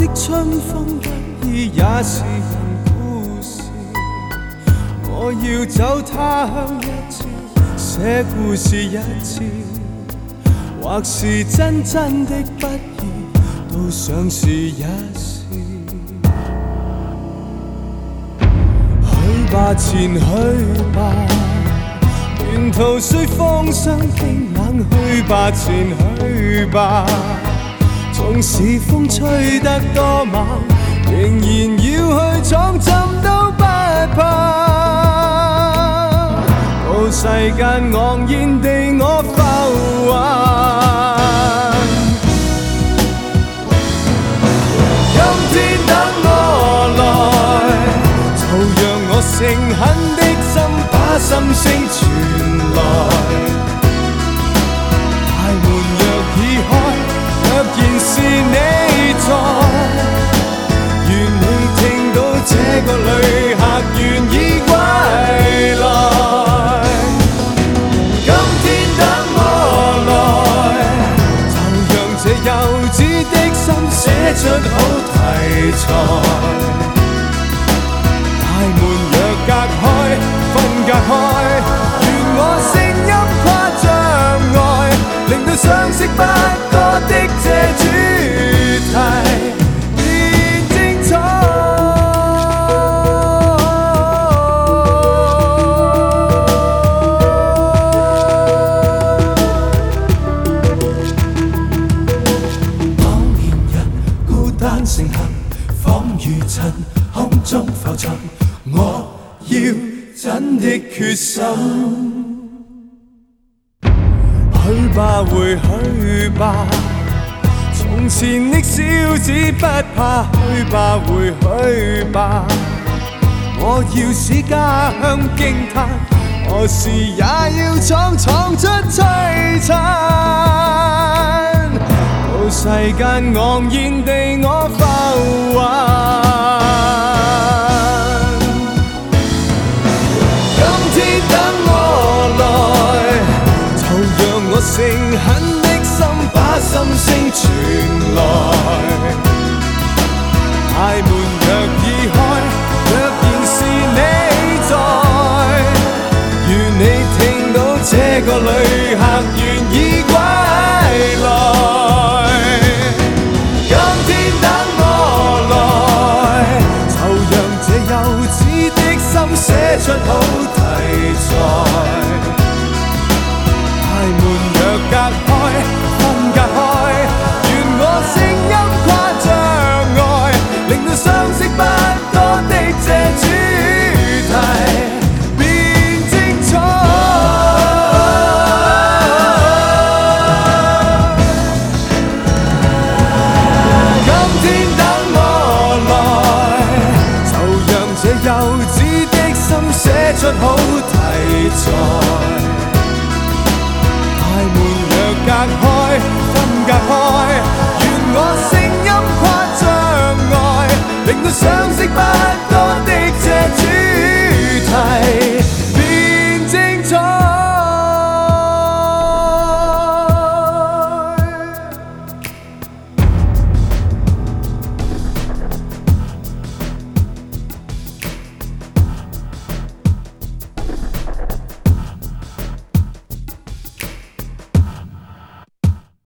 的春風得意也是人故事，我要走他鄉一次，寫故事一次，或是真真的不易，都想試一試。去吧，前去吧，沿途雖風霜冰冷，去吧，前去吧。縱使風吹得多猛，仍然要去闖，怎都不怕。到世間昂然地我浮雲，今天等我來，就讓我誠懇的心把心聲傳來。大門若已開，若然是你在，願你聽到這個旅客願意歸來。今天等我來，就讓這幼稚的心寫出好題材。大門若隔開，分隔開，願我聲音跨障礙，令到相識不多的這主題變精彩。當年人孤單成行，仿如塵空中浮沉，我要真的決心。去吧，回去吧，從前的小子不怕。去吧，回去吧，我要使家鄉驚嘆，何時也要闖出璀璨。到世間昂然地我浮雲，今天等我來，讓我誠懇的心把心聲傳來。大門若已開，若然是你在，願你聽到這個旅客願意歸來。今天等我來，就讓這幼稚的心寫出好題材。大門若隔開，分隔開，願我聲音跨障礙，令到相識不多的這主題變精彩。今天等我來，就讓這幼稚的心寫出好題材。大門若隔開，分隔開，願我聲音跨障礙，令到相識不